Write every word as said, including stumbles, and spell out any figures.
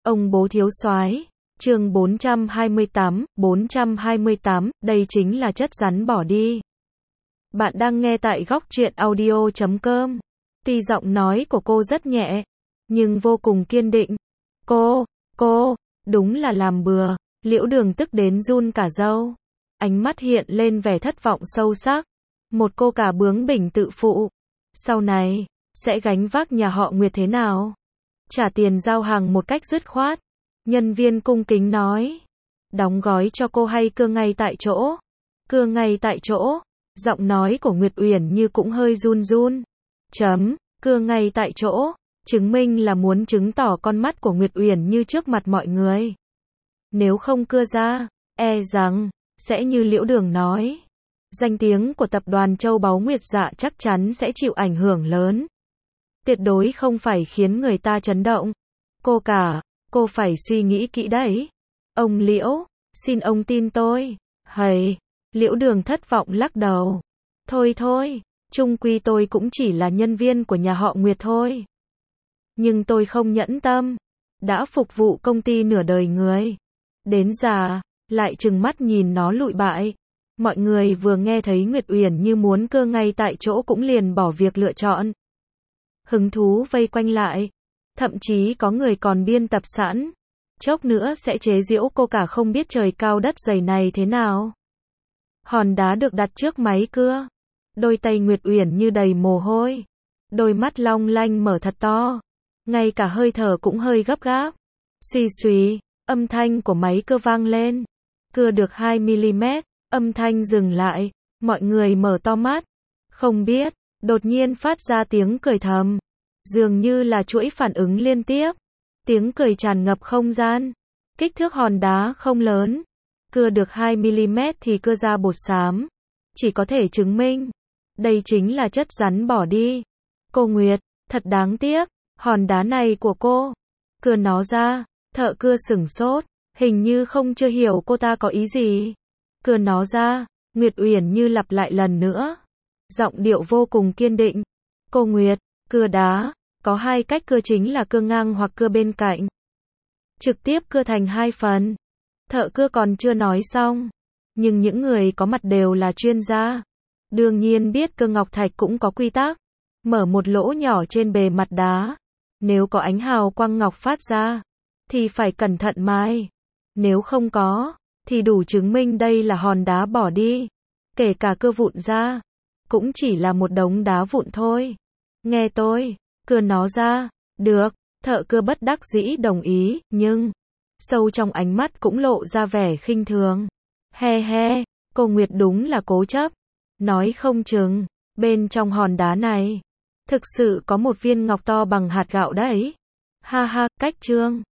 Ông bố thiếu soái. Chương bốn trăm hai mươi tám, bốn trăm hai mươi tám, đây chính là chất rắn bỏ đi. Bạn đang nghe tại góc truyện audio chấm com. Tuy giọng nói của cô rất nhẹ, nhưng vô cùng kiên định. Cô, cô, đúng là làm bừa. Liễu Đường tức đến run cả râu. Ánh mắt hiện lên vẻ thất vọng sâu sắc. Một cô cả bướng bỉnh tự phụ. Sau này, sẽ gánh vác nhà họ Nguyệt thế nào? Trả tiền giao hàng một cách dứt khoát. Nhân viên cung kính nói. Đóng gói cho cô hay cưa ngay tại chỗ? Cưa ngay tại chỗ. Giọng nói của Nguyệt Uyển Như cũng hơi run run. Chấm, cưa ngay tại chỗ. Chứng minh là muốn chứng tỏ con mắt của Nguyệt Uyển Như trước mặt mọi người. Nếu không cưa ra, e rằng, sẽ như Liễu Đường nói. Danh tiếng của tập đoàn Châu Báu Nguyệt Dạ chắc chắn sẽ chịu ảnh hưởng lớn. Tuyệt đối không phải khiến người ta chấn động. Cô cả, cô phải suy nghĩ kỹ đấy. Ông Liễu, xin ông tin tôi. Hầy, Liễu Đường thất vọng lắc đầu. Thôi thôi, chung quy tôi cũng chỉ là nhân viên của nhà họ Nguyệt thôi. Nhưng tôi không nhẫn tâm. Đã phục vụ công ty nửa đời người. Đến già, lại trừng mắt nhìn nó lụi bại. Mọi người vừa nghe thấy Nguyệt Uyển Như muốn cưa ngay tại chỗ cũng liền bỏ việc lựa chọn. Hứng thú vây quanh lại. Thậm chí có người còn biên tập sẵn. Chốc nữa sẽ chế giễu cô cả không biết trời cao đất dày này thế nào. Hòn đá được đặt trước máy cưa. Đôi tay Nguyệt Uyển Như đầy mồ hôi. Đôi mắt long lanh mở thật to. Ngay cả hơi thở cũng hơi gấp gáp. Xùy xùy, âm thanh của máy cưa vang lên. Cưa được hai mi-li-mét, âm thanh dừng lại. Mọi người mở to mắt. Không biết, đột nhiên phát ra tiếng cười thầm. Dường như là chuỗi phản ứng liên tiếp. Tiếng cười tràn ngập không gian. Kích thước hòn đá không lớn. Cưa được hai mi-li-mét thì cưa ra bột xám. Chỉ có thể chứng minh. Đây chính là chất rắn bỏ đi. Cô Nguyệt, thật đáng tiếc. Hòn đá này của cô. Cưa nó ra. Thợ cưa sửng sốt. Hình như không chưa hiểu cô ta có ý gì. Cưa nó ra. Nguyệt Uyển Như lặp lại lần nữa. Giọng điệu vô cùng kiên định. Cô Nguyệt, cưa đá. Có hai cách cưa chính là cưa ngang hoặc cưa bên cạnh. Trực tiếp cưa thành hai phần. Thợ cưa còn chưa nói xong. Nhưng những người có mặt đều là chuyên gia. Đương nhiên biết cưa ngọc thạch cũng có quy tắc. Mở một lỗ nhỏ trên bề mặt đá. Nếu có ánh hào quang ngọc phát ra, thì phải cẩn thận mài. Nếu không có, thì đủ chứng minh đây là hòn đá bỏ đi. Kể cả cưa vụn ra, cũng chỉ là một đống đá vụn thôi. Nghe tôi, cưa nó ra. Được, thợ cưa bất đắc dĩ đồng ý, nhưng sâu trong ánh mắt cũng lộ ra vẻ khinh thường. He he, cô Nguyệt đúng là cố chấp. Nói không chừng, bên trong hòn đá này, thực sự có một viên ngọc to bằng hạt gạo đấy. Ha ha, cách trương.